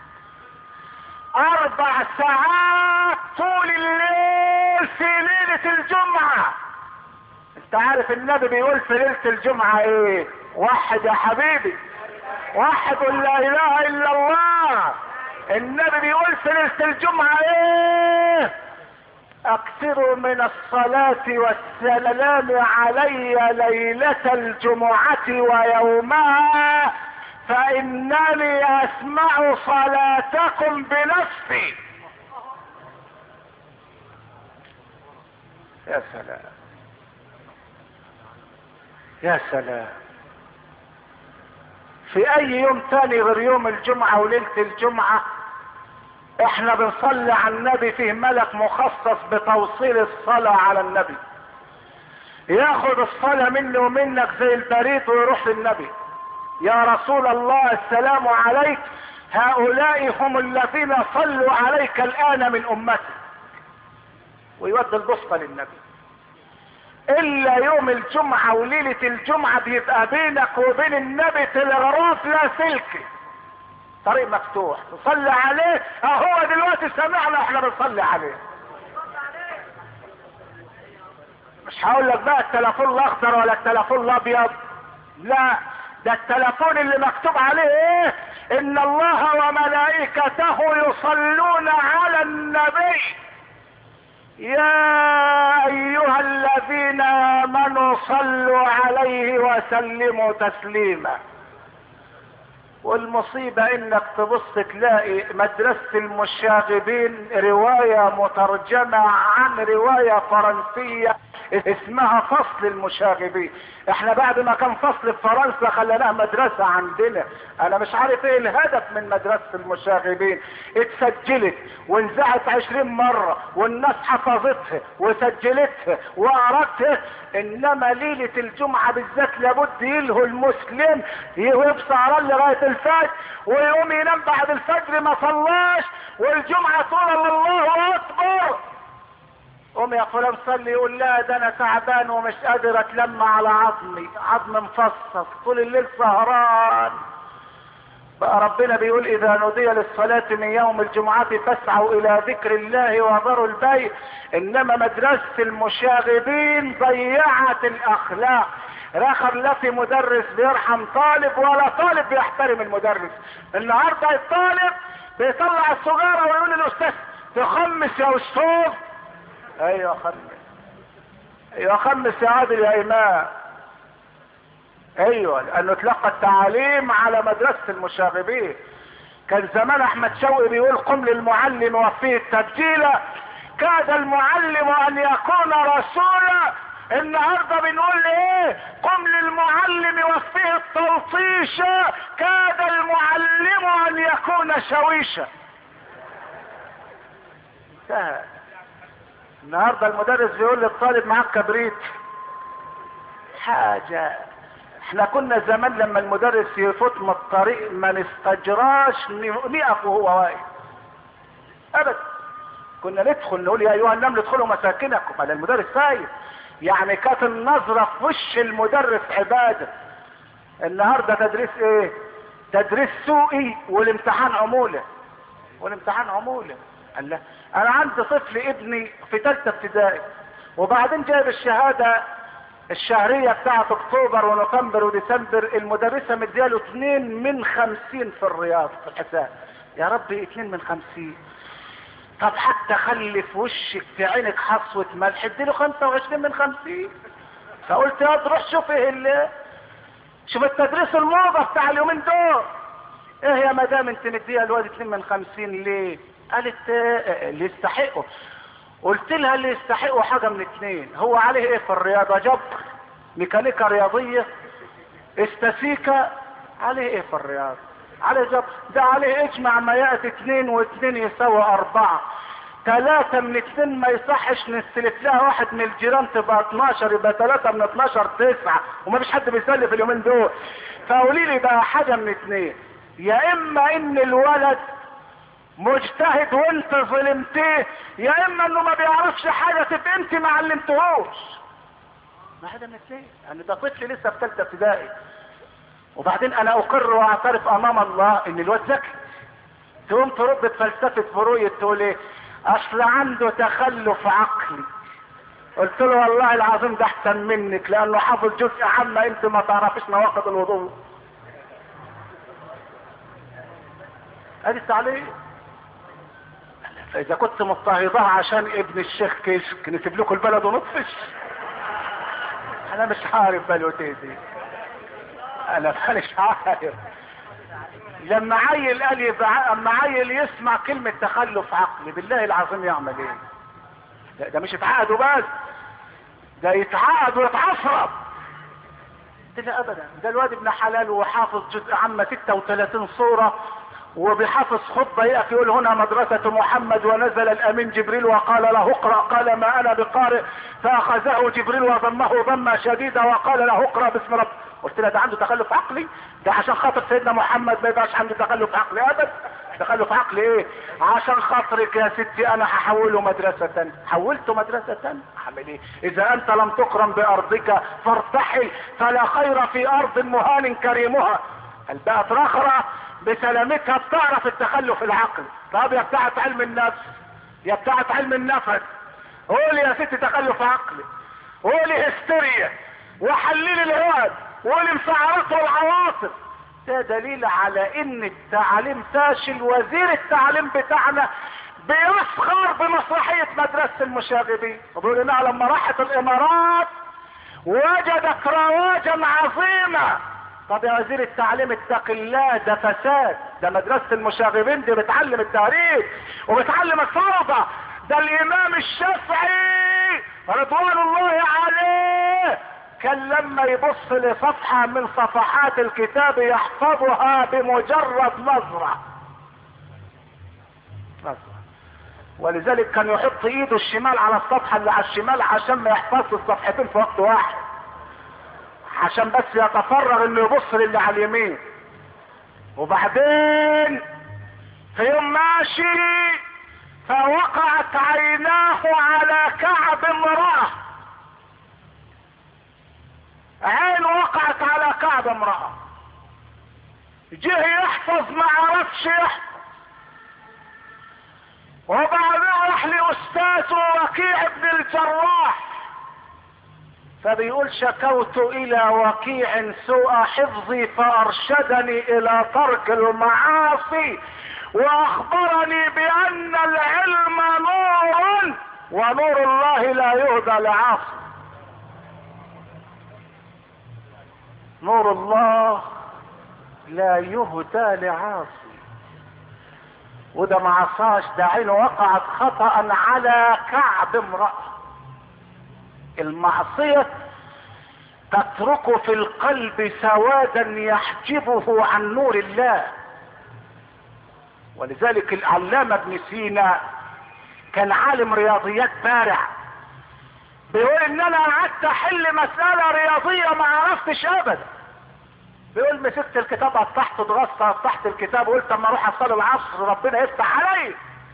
اربع ساعات طول الليل في ليلة الجمعة. انت عارف النبي بيقول في ليلة الجمعة ايه؟ وحد يا حبيبي، وحد قل لا اله الا الله. النبي بيقول في ليلة الجمعة ايه؟ اكثروا من الصلاة والسلام علي ليلة الجمعة ويومها فانني اسمع صلاتكم بنفسي. يا سلام يا سلام، في اي يوم تاني غير يوم الجمعة وليلة الجمعة احنا بنصلي على النبي، فيه ملك مخصص بتوصيل الصلاة على النبي، ياخد الصلاة مني ومنك زي البريد ويروح للنبي. يا رسول الله السلام عليك، هؤلاء هم الذين صلوا عليك الان من امتك، ويودي البسطة للنبي. الا يوم الجمعة وليلة الجمعة بيبقى بينك وبين النبي تلغراف لا سلك، طريق مفتوح تصلي عليه. اهو دلوقتي سمعنا احنا بنصلي عليه. مش هقول لك بقى التليفون الاخضر ولا التليفون الابيض، لا، ده التليفون اللي مكتوب عليه ايه؟ ان الله وملائكته يصلون على النبي يا ايها الذين امنوا صلوا عليه وسلموا تسليما. والمصيبة انك تبص تلاقي مدرسة المشاغبين رواية مترجمة عن رواية فرنسية اسمها فصل المشاغبين. احنا بعد ما كان فصل في فرنسا خليناها مدرسة عندنا. انا مش عارف ايه الهدف من مدرسة المشاغبين. اتسجلت وانزعت عشرين مرة والناس حفظتها وسجلتها وقرتها، انما ليلة الجمعة بالذات لابد يلهو المسلم يبصر لغاية الفجر ويقوم ينام بعد الفجر ما صلاش، والجمعة تقول الله اكبر، قوم يا فلان صلي، يقول لا ده انا تعبان ومش قادر اتلم على عظمي، عظم مفصص طول الليل سهران. بقى ربنا بيقول اذا نودي للصلاة من يوم الجمعة فاسعوا الى ذكر الله وذروا البيع. انما مدرسة المشاغبين ضيعت الاخلاق. الاخر لا في مدرس بيرحم طالب ولا طالب بيحترم المدرس. النهارده الطالب بيطلع السجارة ويقول للاستاذ تخمس يا استاذ. ايوه خمس، ايوه خمس يا عادل يا امام. ايوه لانه تلقى التعليم على مدرسة المشاغبين. كان زمان احمد شوقي بيقول قم للمعلم وفيه التبجيلة كاد المعلم ان يكون رسولا. النهارده بنقول ايه؟ قم للمعلم وفيه التلطيشة كاد المعلم ان يكون شويشا. انتهى. النهارده المدرس بيقول للطالب معاك كبريت. حاجة. احنا كنا زمان لما المدرس يفوت من الطريق ما نستجراش نقف وهو واقف ابدا. كنا ندخل نقول يا ايها النمل ادخلوا مساكنكم على المدرس سايب. يعني كانت النظرة في وش المدرس عبادة. النهارده تدريس ايه؟ تدريس سوقي والامتحان عمولة. والامتحان عمولة. الله، انا عندي طفل ابني في ثالثه ابتدائي وبعدين جايب الشهاده الشهريه بتاعت اكتوبر ونوفمبر وديسمبر، المدرسه مدياله اتنين من خمسين في الرياض في الحساب. يا ربي اتنين من خمسين. طب حتى خلي في وشك في عينك حصوه ملح اديله خمسه وعشرين من خمسين. فقلت يا روح شوف ايه اللي شوف التدريس الموضه بتاع اليومين دول. ايه يا مدام انت مديها الواد اتنين من خمسين ليه؟ قالت اللي يستحقه. قلت لها اللي يستحقه حاجة من اتنين، هو عليه ايه في الرياضة؟ جبر، ميكانيكا رياضية، استاتيكا. عليه ايه في الرياضة؟ عليه جبر. ده عليه اجمع ما يأتي اتنين واتنين يساوي اربعة. تلاتة من اتنين ما يصحش نستلف لها واحد من الجيران تبقى اتناشر، يبقى تلاتة من اتناشر تسعة، وما فيش حد بيسلف اليومين دول. فقولي لي بقى حاجة من اتنين، يا اما ان الولد مجتهد وانت ظلمتيه، يا اما انه ما بيعرفش حاجه تبقى انت ما علمتهوش. ما هذا من اثنين. يعني ده طفل لسه في ثالثه ابتدائي. وبعدين انا اقر واعترف امام الله ان الواد ذكي. تقوم ترد بفلسفه فرويد تقول ايه؟ اصل عنده تخلف عقلي. قلت له والله العظيم ده احسن منك لانه حافظ جزء عامه انت ما تعرفش نواقض الوضوء. ادي التعليق. فاذا كنت مضطهدها عشان ابن الشيخ كشك نسيب لكم البلد ونطفش. انا مش عارف بلوتي دي، انا مش عارف. لما عيل قال يبقى اما عيل يسمع كلمة تخلف عقلي بالله العظيم يعمل ايه؟ ده, ده مش يتعقد وبس، ده يتعقد ويتعصرب. ده ابدا. ده الواد ابن حلال وحافظ جزء عامة ستة وثلاثين صورة وبحافظ خطبة يقف يقول هنا مدرسة محمد ونزل الامين جبريل وقال له اقرأ، قال ما انا بقارئ، فاخذه جبريل وضمه ضمة شديدة وقال له اقرأ باسم رب. قلت له ده عنده تخلف عقلي؟ ده عشان خاطر سيدنا محمد ما يبقاش عنده تخلف عقلي ابدا. تخلف عقلي ايه؟ عشان خاطرك يا ستي انا هحوله مدرسة تانية. حولته مدرسة تانية اعمل ايه؟ اذا انت لم تكرم بارضك فارتحل، فلا خير في ارض مهان كريمها. هل بقت رخرة بسلامتها بتعرف التخلف العقلي؟ طب يا بتاعت علم النفس، يا بتاعت علم النفس، قولي يا ستي تخلف عقلي، قولي هستيريا، وحللي الواد، وقولي مسعرات والعواطف. ده دليل على ان التعليم فاشل. وزير التعليم بتاعنا بيسخر بمسرحية مدرسة المشاغبين. وبيقول انها لما راحت الامارات وجدت رواجا عظيمة. طب يا وزير التعليم اتق الله، ده فساد. ده مدرسة المشاغبين دي بتعلم التاريخ وبتعلم الفوضى. ده الامام الشافعي رضوان الله عليه كان لما يبص لصفحة من صفحات الكتاب يحفظها بمجرد نظرة نظرة ولذلك كان يحط ايده الشمال على الصفحة اللي على الشمال عشان ما يحفظش الصفحتين في وقت واحد، عشان بس يتفرغ انه يبص للي على اليمين. وبعدين في يوم ماشي فوقعت عيناه على كعب امرأة، عين وقعت على كعب امرأة، جه يحفظ ما عرفش يحفظ، وبعدين راح لاستاذه وكيع بن الجراح فبيقول شكوت الى وكيع سوء حفظي فارشدني الى ترك المعاصي واخبرني بان العلم نور ونور الله لا يهدى لعاصي. نور الله لا يهدى لعاصي، وده ما عصاش، ده عينه وقعت خطأ على كعب امرأة. المعصية تترك في القلب سوادا يحجبه عن نور الله. ولذلك العلامة ابن سينا كان عالم رياضيات بارع، بيقول ان انا قعدت احل مسألة رياضية ما عرفتش ابدا. بيقول مسكت الكتاب قطعته درست قطعت الكتاب وقلت اما اروح اصلي العصر ربنا يفتح علي.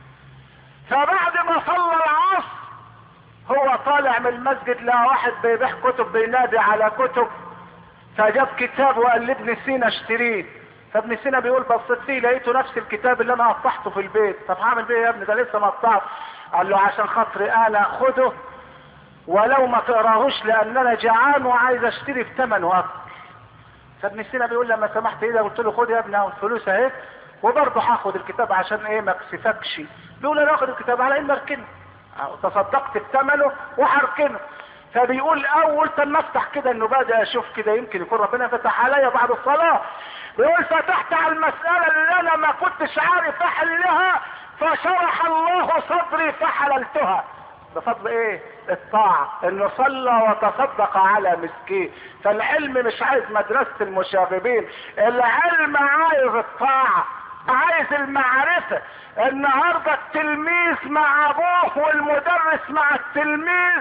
فبعد ما صلى العصر هو طالع من المسجد لقى واحد بيبيع كتب بينادي على كتب، فجاب كتاب وقال لابن سينا اشتريه. فابن سينا بيقول بصيت فيه لقيته نفس الكتاب اللي انا قطعته في البيت. طب هعمل بيه يا ابني ده لسه ما قطعته؟ قال له عشان خاطري انا خده ولو ما تقراهوش لان انا جعان وعايز اشتري بثمنه اكتر. فابن سينا بيقول لما سمحت ايه ده قلت له خد يا ابني اهو الفلوس اهي وبرضه هاخد الكتاب عشان ايه ما اكسفكش. بيقول انا اخد الكتاب على ان اركنه، تصدقت بثمنه وهركنه. فبيقول اول ما افتح كده انه بدا اشوف كده يمكن يكون ربنا فتح عليا بعد الصلاه. بيقول فتحت على المساله اللي انا ما كنتش عارف احلها فشرح الله صدري فحللتها. بفضل ايه؟ الطاعة، انه صلى وتصدق على مسكين. فالعلم مش عايز مدرسة المشاغبين، العلم عايز الطاعة، عايز المعرفة. النهاردة التلميذ مع ابوه والمدرس مع التلميذ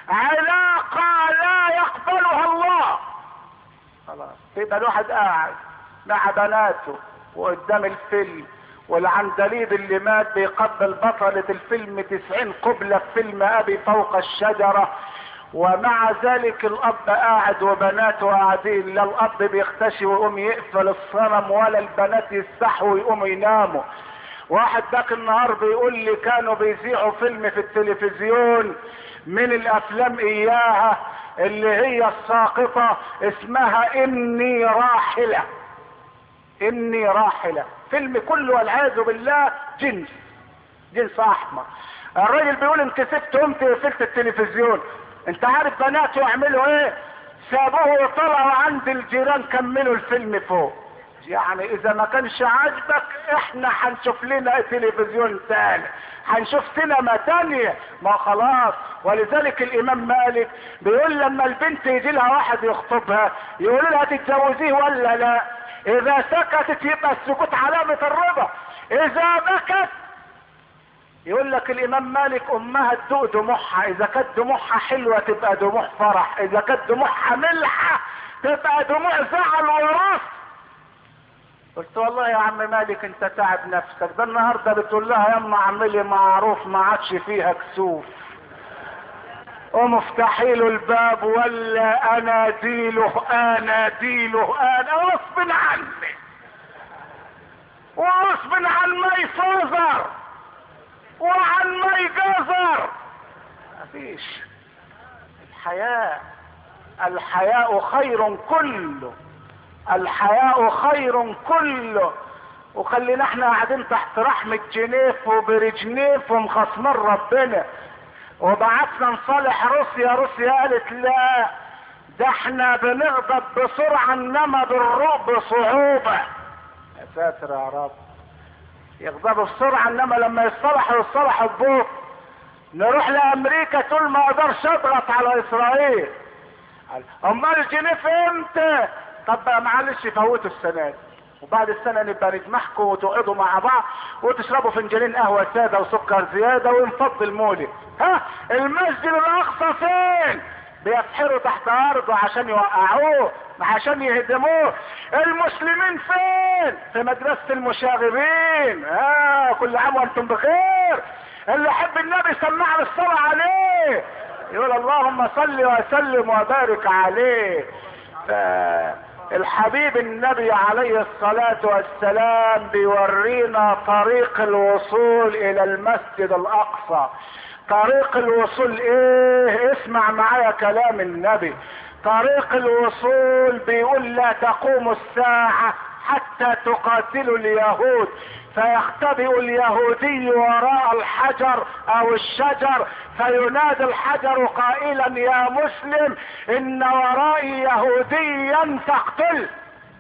علاقة لا يقبلها الله. خلاص يبقى الواحد قاعد مع بناته وقدام الفيلم والعندليب اللي مات بيقبل بطلة الفيلم تسعين قبلة في فيلم ابي فوق الشجرة، ومع ذلك الاب قاعد وبناته قاعدين، لا الاب بيختشي ويقوم يقفل الصنم ولا البنات يستحوا ويقوموا يناموا. واحد ذاك النهار بيقول لي كانوا بيذيعوا فيلم في التلفزيون من الافلام اياها اللي هي الساقطة اسمها اني راحلة. اني راحلة فيلم كله والعياذ بالله جنس جنس احمر. الراجل بيقول انت سبت قمت قفلت التلفزيون. انت عارف بناته يعملوا ايه؟ سابوه وطلعوا عند الجيران كملوا الفيلم فوق. يعني اذا ما كانش عاجبك احنا هنشوف لنا تلفزيون تاني، هنشوف سينما تانية. ما خلاص. ولذلك الامام مالك بيقول لما البنت يجي لها واحد يخطبها يقول لها تتجوزيه ولا لا؟ اذا سكتت يبقى السكوت علامة الرضا، اذا بكت يقول لك الامام مالك امها تدوق دموعها، اذا كانت دموعها حلوة تبقى دموع فرح، اذا كانت دموعها ملحة تبقى دموع زعل ورفض. قلت والله يا عم مالك انت تعب نفسك، ده النهارده بتقول لها يما اعملي معروف ما عادش فيها كسوف، قوم افتحي له الباب ولا اناديله اناديله انا غصب عني وغصب عن ما يفوزر وعن ما يجازر. مفيش. الحياء الحياء خير كله، الحياء خير كله. وخلينا احنا قاعدين تحت رحمة جنيف وبرجنيف ومخصمين ربنا، وبعتنا نصالح روسيا، روسيا قالت لا ده احنا بنغضب بسرعة انما بنروق بصعوبة. يا ساتر يا رب. يغضبوا بسرعة انما لما يصطلحوا يصطلحوا ببطء. نروح لامريكا تقول ما اقدرش اضغط على اسرائيل. امال جنيف امتى؟ طب بقى معلش فوتوا السنه دي، وبعد السنه نبقى نجمعكم وتقعدوا مع بعض وتشربوا فنجانين قهوه ساده وسكر زياده وينفض المولد. ها المسجد الاقصى فين؟ بيسحروا تحت ارضه عشان يوقعوه، عشان يهدموه. المسلمين فين؟ في مدرسه المشاغبين. ها كل عام وانتم بخير. اللي يحب النبي سمعنا الصلاه عليه، يقول اللهم صل وسلم وبارك عليه. الحبيب النبي عليه الصلاة والسلام بيورينا طريق الوصول الى المسجد الاقصى. طريق الوصول ايه؟ اسمع معايا كلام النبي. طريق الوصول بيقول لا تقوم الساعة حتى تقاتلوا اليهود، فيختبئ اليهودي وراء الحجر او الشجر، فينادي الحجر قائلا يا مسلم ان ورائي يهوديا فاقتل.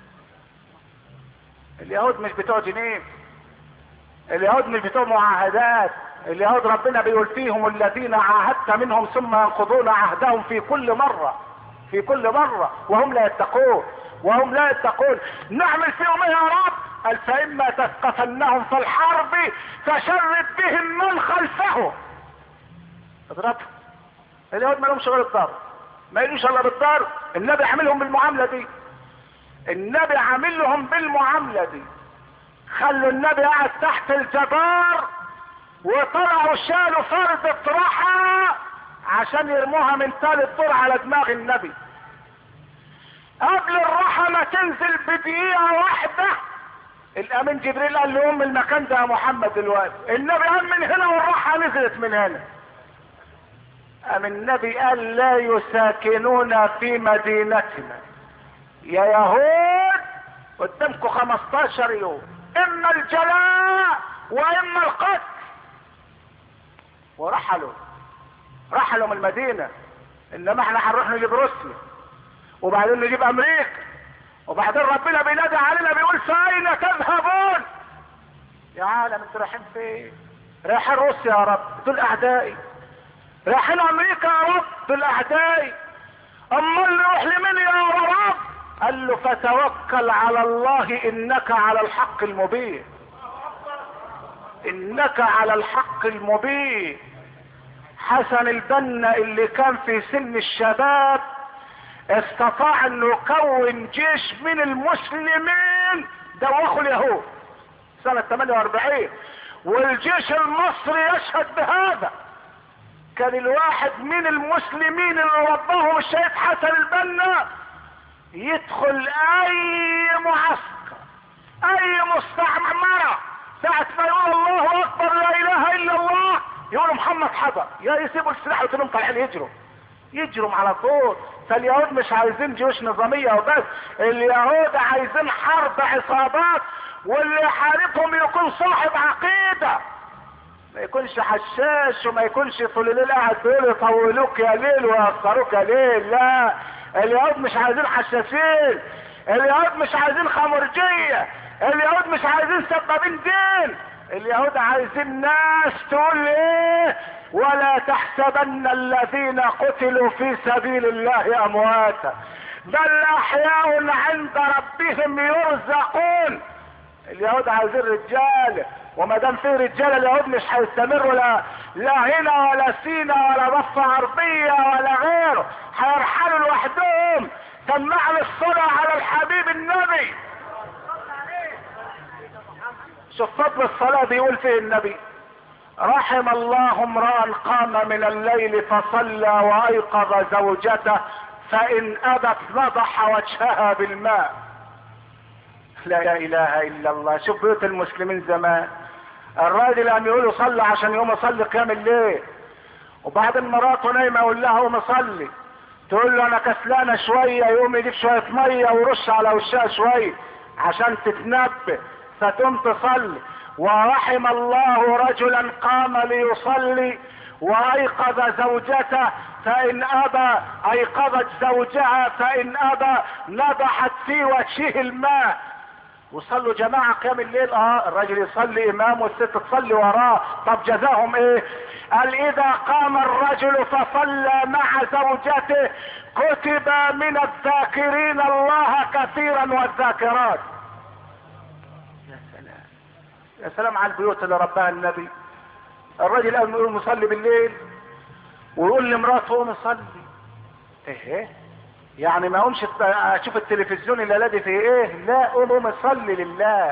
اليهود مش بتوع جنين، اليهود مش بتوع معاهدات. اليهود ربنا بيقول فيهم الذين عاهدت منهم ثم ينقضون عهدهم في كل مرة في كل مرة وهم لا يتقون وهم لا يتقون. نعمل فيهم ايه يا رب؟ قال فإما تثقفنهم في الحرب فشرد بهم من خلفهم. اضربهم. اليهود ما لهمش غير الضرب، ما يلوش الا بالضرب. النبي عاملهم بالمعاملة دي، النبي عاملهم بالمعاملة دي. خلوا النبي قاعد تحت الجدار وطلعوا شالوا فردة رحى عشان يرموها من ثالث دور على دماغ النبي. قبل الرحى ما تنزل بدقيقة واحدة الامين جبريل قال له ام المكان ده يا محمد دلوقتي. النبي قام من هنا والرحى نزلت من هنا. قام النبي قال لا يساكنون في مدينتنا يا يهود قدامكم خمستاشر يوم، اما الجلاء واما القتل. ورحلوا رحلوا من المدينة. انما احنا هنروح نجيب روسيا وبعدين نجيب امريكا وبعدين ربنا بينادي علينا بيقول فاين تذهبون؟ يا عالم انتوا رايحين فين؟ رايحين روسيا يا رب دول اعدائي، رايحين امريكا يا رب دول اعدائي. امال نروح لمين يا رب؟ قال له فتوكل على الله انك على الحق المبين، انك على الحق المبين. حسن البنا اللي كان في سن الشباب استطاع انه يكون جيش من المسلمين دوخوا اليهود سنة ثمانية واربعين، والجيش المصري يشهد بهذا. كان الواحد من المسلمين اللي رباهم الشهيد حسن البنا يدخل اي معسكر اي مستعمرة ساعة ما يقول الله اكبر لا اله الا الله يقولوا محمد حضر، يا يسيبوا السلاح وتنهم طالعين يجروا يجروا على طول. فاليهود مش عايزين جيوش نظامية وبس، اليهود عايزين حرب عصابات، واللي يحاربهم يكون صاحب عقيدة، ما يكونش حشاش وما يكونش طول الليل قاعد بيقول يطولوك يا ليل ويأخروك يا ليل. لا، اليهود مش عايزين حشاشين، اليهود مش عايزين خمرجية، اليهود مش عايزين سبابين دين. اليهود عايزين ناس تقول ايه؟ ولا تحسبن الذين قتلوا في سبيل الله امواتا بل احياء عند ربهم يرزقون. اليهود عايزين رجاله، وما دام في رجاله اليهود مش هيستمروا لا لا هنا ولا سينا ولا ضفه غربيه ولا غيره، هيرحلوا لوحدهم. سمعنا الصلاه على الحبيب النبي. شوف فضل الصلاه بيقول فيه النبي رحم الله امرأ قام من الليل فصلى وايقظ زوجته فان ابت نضح وجهها بالماء. لا اله الا الله. شوف بيوت المسلمين زمان، الراجل قام يقول له صلي عشان يقوم يصلي قيام الليل، وبعدين مراته نايمه يقول لها قوم صلي، تقول له انا كسلانه شويه، يقوم يجيب شويه ميه ويرش على وشها شويه عشان تتنبه فتقوم تصلي. ورحم الله رجلا قام ليصلي وايقظ زوجته فان ابى ايقظت زوجها فان ابى نضحت في وجهه الماء. وصلوا جماعة قيام الليل. اه الراجل يصلي امام والست تصلي وراه. طب جزاهم ايه؟ قال اذا قام الرجل فصلى مع زوجته كتب من الذاكرين الله كثيرا والذاكرات. يا سلام يا سلام على البيوت اللي ربها النبي. الراجل قال يقول مصلي بالليل ويقول لمراته قوم صلي. ايه يعني ما قومش اشوف التلفزيون اللي الذي فيه ايه؟ لا قوم قوم صلي لله.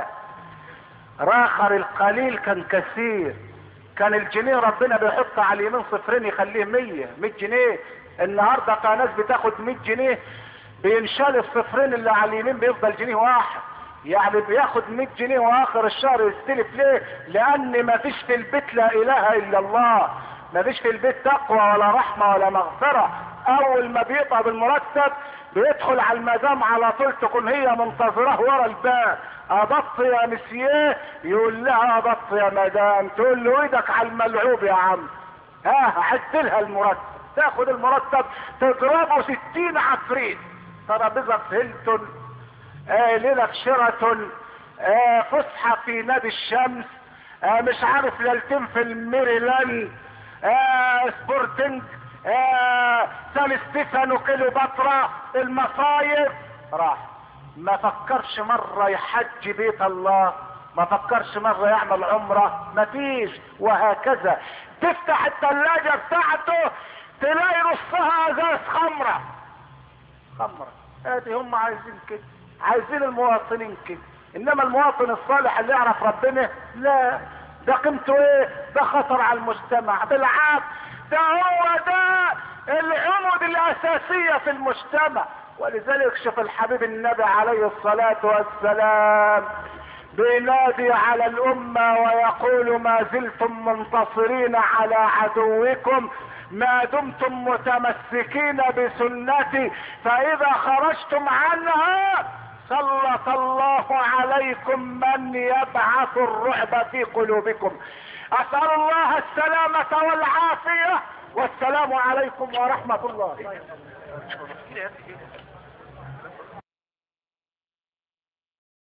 راخر القليل كان كثير. كان الجنيه ربنا بيحط على اليمين صفرين يخليه مية مية جنيه. النهارده كان ناس بتاخد مية جنيه بينشال الصفرين اللي على اليمين بيفضل جنيه واحد. يعني بياخد مية جنيه واخر الشهر يستلف. ليه؟ لان ما فيش في البيت لا اله الا الله، ما فيش في البيت تقوى ولا رحمه ولا مغفره. اول ما بيقبض المرتب بيدخل على المدام على طول، تكون هي منتظره ورا الباب. اضط يا مسييه؟ يقول لها اضط يا مدام. تقول له ايدك على الملعوب يا عم. ها عد لها المرتب. تاخد المرتب تضربه ستين عفريت. ترابيزه هيلتون، آه ليله شيراتون، آه فسحه في نادي الشمس، آه مش عارف ليلتين في الميريلاند، آه سبورتنج، آه سان ستيفانو كليوباترا، المصايف. راح ما فكرش مرة يحج بيت الله، ما فكرش مرة يعمل عمرة، ما فيش. وهكذا تفتح الثلاجة بتاعته تلاقي نصها ازاز خمرة. خمرة ادي هم عايزين كده، عايزين المواطنين كده. انما المواطن الصالح اللي يعرف ربنا لا، ده قيمته ايه؟ ده خطر على المجتمع. بالعكس ده هو ده العمود الاساسية في المجتمع. ولذلك شوف الحبيب النبي عليه الصلاة والسلام بينادي على الامة ويقول ما زلتم منتصرين على عدوكم ما دمتم متمسكين بسنتي فاذا خرجتم عنها سلط الله عليكم من يبعث الرعب في قلوبكم. اسأل الله السلامة والعافية والسلام عليكم ورحمة الله.